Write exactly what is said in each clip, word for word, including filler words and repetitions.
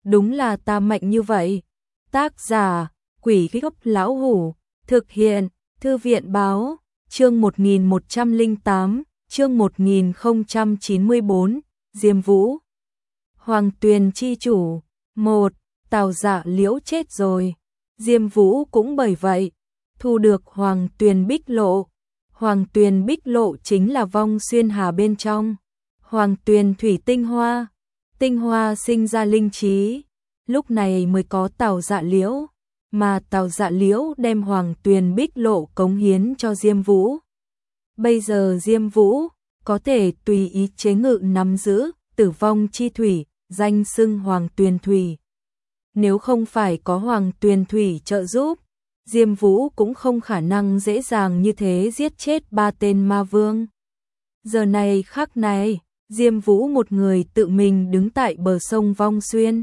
đúng là ta mạnh như vậy. Tác giả, Quỷ Gốc Lão Hủ, thực hiện, Thư viện Báo, chương một nghìn một trăm lẻ tám, chương một nghìn không trăm chín mươi tư, Diêm Vũ. Hoàng Tuyền chi chủ, một, Tào Dạ Liễu chết rồi. Diêm Vũ cũng bởi vậy, thu được Hoàng Tuyền Bích Lộ. Hoàng Tuyền Bích Lộ chính là vong xuyên hà bên trong. Hoàng Tuyền thủy tinh hoa, tinh hoa sinh ra linh trí, lúc này mới có Tào Dạ Liễu, mà Tào Dạ Liễu đem Hoàng Tuyền Bích Lộ cống hiến cho Diêm Vũ. Bây giờ Diêm Vũ có thể tùy ý chế ngự nắm giữ tử vong chi thủy, danh xưng Hoàng Tuyền Thủy. Nếu không phải có Hoàng Tuyền Thủy trợ giúp, Diêm Vũ cũng không khả năng dễ dàng như thế giết chết ba tên ma vương. Giờ này khắc này, Diêm Vũ một người tự mình đứng tại bờ sông Vong Xuyên,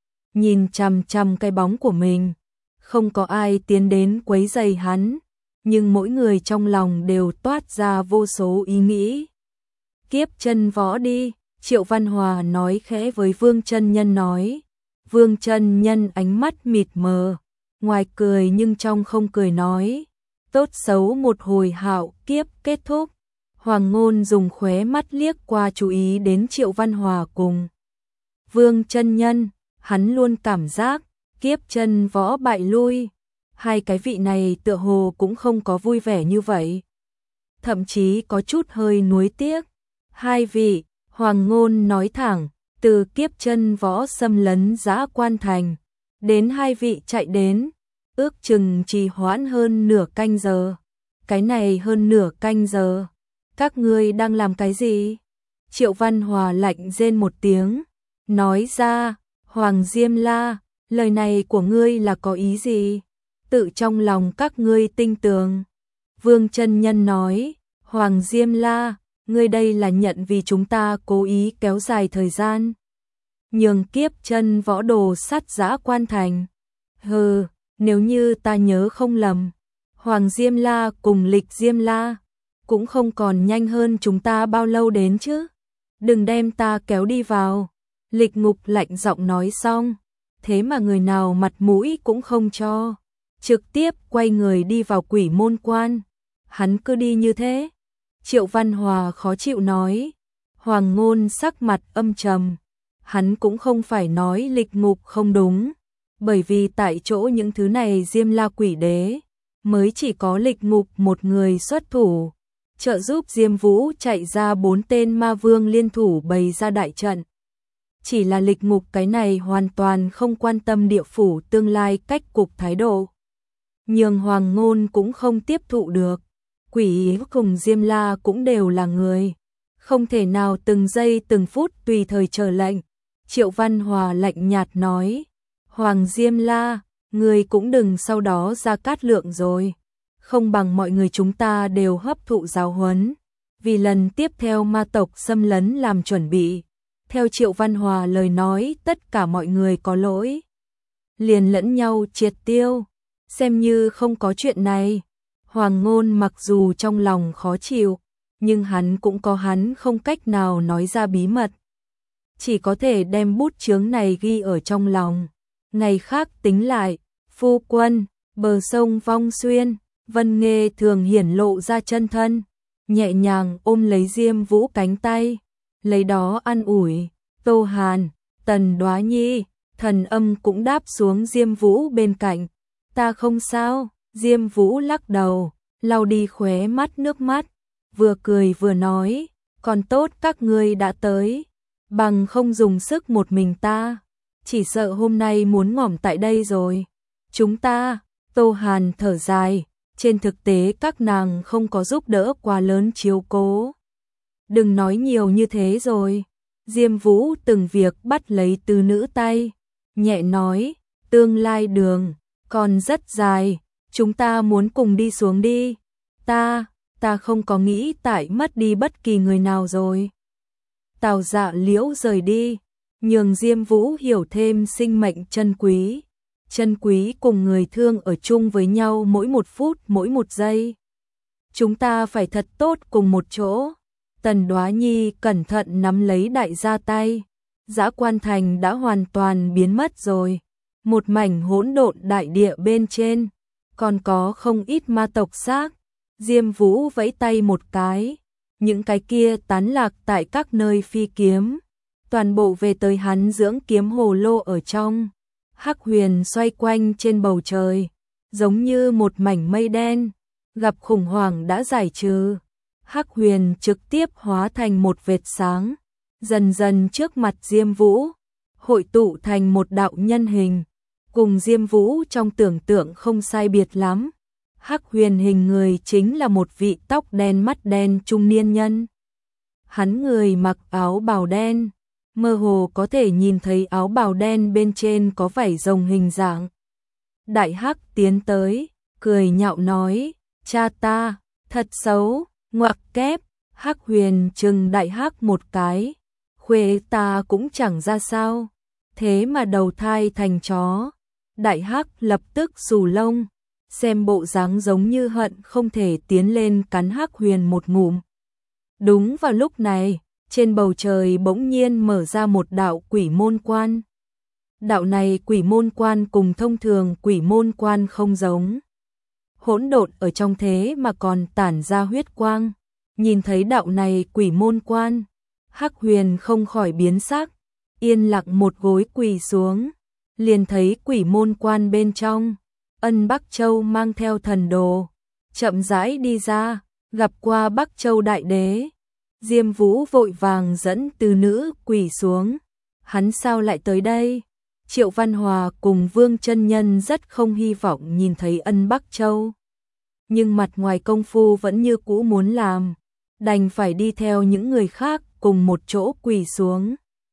nhìn chằm chằm cái bóng của mình, không có ai tiến đến quấy rầy hắn, nhưng mỗi người trong lòng đều toát ra vô số ý nghĩ. Kiếp chân võ đi, Triệu Văn Hòa nói khẽ với Vương Chân Nhân nói. Vương Chân Nhân ánh mắt mịt mờ, ngoài cười nhưng trong không cười nói, tốt xấu một hồi hạo kiếp kết thúc. Hoàng Ngôn dùng khóe mắt liếc qua chú ý đến Triệu Văn Hòa cùng Vương Chân Nhân, hắn luôn cảm giác kiếp chân võ bại lui, hai cái vị này tựa hồ cũng không có vui vẻ như vậy, thậm chí có chút hơi nuối tiếc. Hai vị, Hoàng Ngôn nói thẳng, từ kiếp chân võ xâm lấn Dã Quan Thành, đến hai vị chạy đến, ước chừng trì hoãn hơn nửa canh giờ. Cái này hơn nửa canh giờ, các ngươi đang làm cái gì? Triệu Văn Hòa lạnh rên một tiếng, nói ra, Hoàng Diêm La, lời này của ngươi là có ý gì? Tự trong lòng các ngươi tinh tường. Vương Chân Nhân nói, Hoàng Diêm La, ngươi đây là nhận vì chúng ta cố ý kéo dài thời gian, nhường kiếp chân võ đồ sát Dã Quan Thành. Hừ, nếu như ta nhớ không lầm, Hoàng Diêm La cùng Lịch Diêm La cũng không còn nhanh hơn chúng ta bao lâu đến chứ. Đừng đem ta kéo đi vào. Lịch Ngục lạnh giọng nói xong, thế mà người nào mặt mũi cũng không cho, trực tiếp quay người đi vào Quỷ Môn Quan. Hắn cứ đi như thế. Triệu Văn Hòa khó chịu nói. Hoàng Ngôn sắc mặt âm trầm, hắn cũng không phải nói Lịch Ngục không đúng, bởi vì tại chỗ những thứ này Diêm La Quỷ Đế mới chỉ có Lịch Ngục một người xuất thủ, trợ giúp Diêm Vũ chạy ra bốn tên ma vương liên thủ bày ra đại trận. Chỉ là Lịch Ngục cái này hoàn toàn không quan tâm địa phủ tương lai cách cục thái độ, nhường Hoàng Ngôn cũng không tiếp thụ được. Quỷ cùng Diêm La cũng đều là người, không thể nào từng giây từng phút tùy thời chờ lệnh. Triệu Văn Hòa lạnh nhạt nói, Hoàng Diêm La, người cũng đừng sau đó ra cát lượng rồi, không bằng mọi người chúng ta đều hấp thụ giáo huấn, vì lần tiếp theo ma tộc xâm lấn làm chuẩn bị. Theo Triệu Văn Hòa lời nói, tất cả mọi người có lỗi, liền lẫn nhau triệt tiêu, xem như không có chuyện này. Hoàng Ngôn mặc dù trong lòng khó chịu, nhưng hắn cũng có hắn không cách nào nói ra bí mật, chỉ có thể đem bút chướng này ghi ở trong lòng, ngày khác tính lại. Phu quân, bờ sông Vong Xuyên, Vân Nghê thường hiển lộ ra chân thân, nhẹ nhàng ôm lấy Diêm Vũ cánh tay, lấy đó an ủi. Tô Hàn, Tần Đoá Nhi, Thần Âm cũng đáp xuống Diêm Vũ bên cạnh. Ta không sao. Diêm Vũ lắc đầu, lau đi khóe mắt nước mắt, vừa cười vừa nói, còn tốt các ngươi đã tới, bằng không dùng sức một mình ta, chỉ sợ hôm nay muốn ngỏm tại đây rồi. Chúng ta, Tô Hàn thở dài, trên thực tế các nàng không có giúp đỡ quá lớn chiếu cố. Đừng nói nhiều như thế rồi. Diêm Vũ từng việc bắt lấy từ nữ tay, nhẹ nói, tương lai đường còn rất dài, chúng ta muốn cùng đi xuống đi. Ta, ta không có nghĩ tại mất đi bất kỳ người nào rồi. Tào Dạ Liễu rời đi, nhường Diêm Vũ hiểu thêm sinh mệnh chân quý. Chân quý cùng người thương ở chung với nhau mỗi một phút mỗi một giây. Chúng ta phải thật tốt cùng một chỗ. Tần Đoá Nhi cẩn thận nắm lấy đại gia tay. Dã Quan Thành đã hoàn toàn biến mất rồi. Một mảnh hỗn độn đại địa bên trên, còn có không ít ma tộc xác. Diêm Vũ vẫy tay một cái, những cái kia tán lạc tại các nơi phi kiếm, toàn bộ về tới hắn dưỡng kiếm hồ lô ở trong. Hắc Huyền xoay quanh trên bầu trời, giống như một mảnh mây đen, gặp khủng hoảng đã giải trừ. Hắc Huyền trực tiếp hóa thành một vệt sáng, dần dần trước mặt Diêm Vũ, hội tụ thành một đạo nhân hình, cùng Diêm Vũ trong tưởng tượng không sai biệt lắm. Hắc Huyền hình người chính là một vị tóc đen mắt đen trung niên nhân. Hắn người mặc áo bào đen, mơ hồ có thể nhìn thấy áo bào đen bên trên có vảy rồng hình dạng. Đại Hắc tiến tới, cười nhạo nói, cha ta, thật xấu, ngoặc kép. Hắc Huyền trừng Đại Hắc một cái, khuê ta cũng chẳng ra sao, thế mà đầu thai thành chó. Đại Hắc lập tức xù lông, xem bộ dáng giống như hận không thể tiến lên cắn Hắc Huyền một ngụm. Đúng vào lúc này, trên bầu trời bỗng nhiên mở ra một đạo quỷ môn quan. Đạo này quỷ môn quan cùng thông thường quỷ môn quan không giống. Hỗn độn ở trong thế mà còn tản ra huyết quang. Nhìn thấy đạo này quỷ môn quan, Hắc Huyền không khỏi biến sắc, yên lặng một gối quỳ xuống, liền thấy quỷ môn quan bên trong, Ân Bắc Châu mang theo thần đồ, chậm rãi đi ra, gặp qua Bắc Châu đại đế. Diêm Vũ vội vàng dẫn từ nữ quỳ xuống, hắn sao lại tới đây? Triệu Văn Hòa cùng Vương Chân Nhân rất không hy vọng nhìn thấy Ân Bắc Châu, nhưng mặt ngoài công phu vẫn như cũ muốn làm, đành phải đi theo những người khác cùng một chỗ quỳ xuống.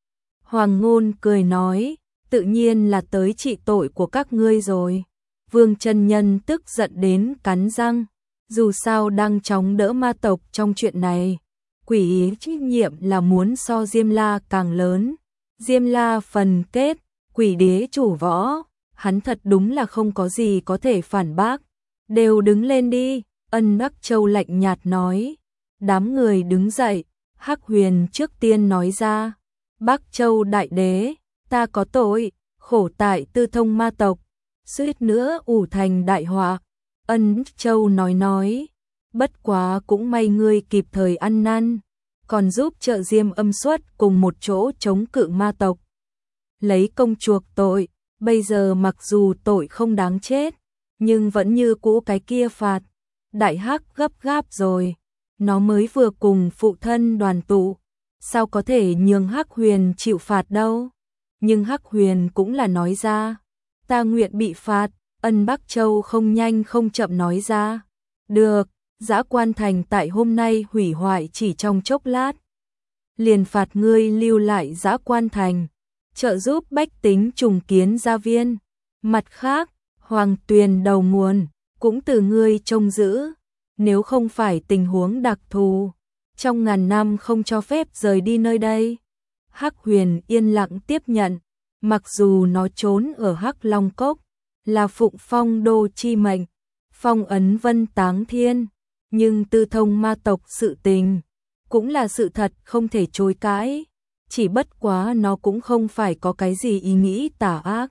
Hoàng Ngôn cười nói, tự nhiên là tới trị tội của các ngươi rồi. Vương Chân Nhân tức giận đến cắn răng, dù sao đang chống đỡ ma tộc trong chuyện này, quỷ trách nhiệm là muốn so Diêm La càng lớn. Diêm La phần kết, quỷ đế chủ võ, hắn thật đúng là không có gì có thể phản bác. Đều đứng lên đi, Ân Bắc Châu lạnh nhạt nói. Đám người đứng dậy, Hắc Huyền trước tiên nói ra, Bắc Châu đại đế, ta có tội, khổ tại tư thông ma tộc, suýt nữa ủ thành đại họa. Ân Bắc Châu nói nói, bất quá cũng may ngươi kịp thời ăn năn, còn giúp trợ Diêm Âm Xuất cùng một chỗ chống cự ma tộc, lấy công chuộc tội. Bây giờ mặc dù tội không đáng chết, nhưng vẫn như cũ cái kia phạt. Đại Hắc gấp gáp rồi, nó mới vừa cùng phụ thân đoàn tụ, sao có thể nhường Hắc Huyền chịu phạt đâu. Nhưng Hắc Huyền cũng là nói ra, ta nguyện bị phạt. Ân Bắc Châu không nhanh không chậm nói ra, được, Dã Quan Thành tại hôm nay hủy hoại chỉ trong chốc lát, liền phạt ngươi lưu lại Dã Quan Thành, trợ giúp bách tính trùng kiến gia viên. Mặt khác, Hoàng Tuyền đầu nguồn cũng từ ngươi trông giữ, nếu không phải tình huống đặc thù, trong ngàn năm không cho phép rời đi nơi đây. Hắc Huyền yên lặng tiếp nhận, mặc dù nó trốn ở Hắc Long Cốc, là phụng phong đô chi mệnh, phong ấn Vân Táng Thiên, nhưng tư thông ma tộc sự tình cũng là sự thật không thể chối cãi. Chỉ bất quá nó cũng không phải có cái gì ý nghĩ tà ác,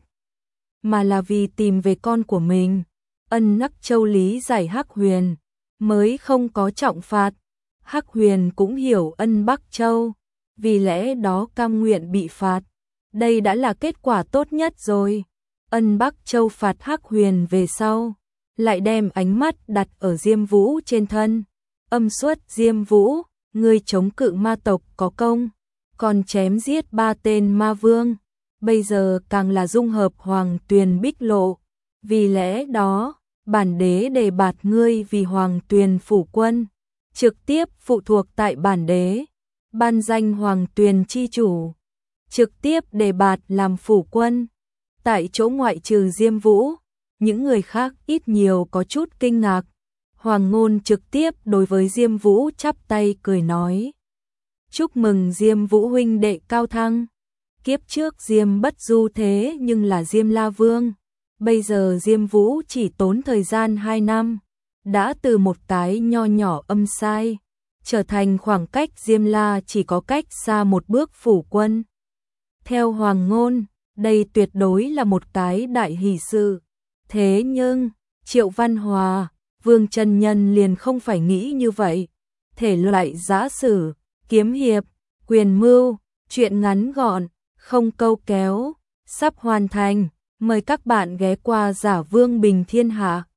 mà là vì tìm về con của mình. Ân Bắc Châu lý giải Hắc Huyền, mới không có trọng phạt. Hắc Huyền cũng hiểu Ân Bắc Châu, vì lẽ đó cam nguyện bị phạt. Đây đã là kết quả tốt nhất rồi. Ân Bắc Châu phạt Hắc Huyền về sau, lại đem ánh mắt đặt ở Diêm Vũ trên thân. Âm Xuất Diêm Vũ, ngươi chống cự ma tộc có công, còn chém giết ba tên ma vương, bây giờ càng là dung hợp Hoàng Tuyền Bích Lộ. Vì lẽ đó, bản đế đề bạt ngươi vì Hoàng Tuyền phủ quân, trực tiếp phụ thuộc tại bản đế, ban danh Hoàng Tuyền chi chủ, trực tiếp đề bạt làm phủ quân. Tại chỗ ngoại trừ Diêm Vũ, những người khác ít nhiều có chút kinh ngạc. Hoàng Ngôn trực tiếp đối với Diêm Vũ chắp tay cười nói, chúc mừng Diêm Vũ huynh đệ cao thăng. Kiếp trước Diêm Bất Du thế nhưng là Diêm La Vương, bây giờ Diêm Vũ chỉ tốn thời gian hai năm, đã từ một cái nho nhỏ âm sai, trở thành khoảng cách Diêm La chỉ có cách xa một bước phủ quân. Theo Hoàng Ngôn, đây tuyệt đối là một cái đại hỷ sự. Thế nhưng, Triệu Văn Hòa, Vương Chân Nhân liền không phải nghĩ như vậy. Thể loại giã sử, kiếm hiệp, quyền mưu, truyện ngắn gọn, không câu kéo, sắp hoàn thành. Mời các bạn ghé qua Giả Vương Bình Thiên Hạ.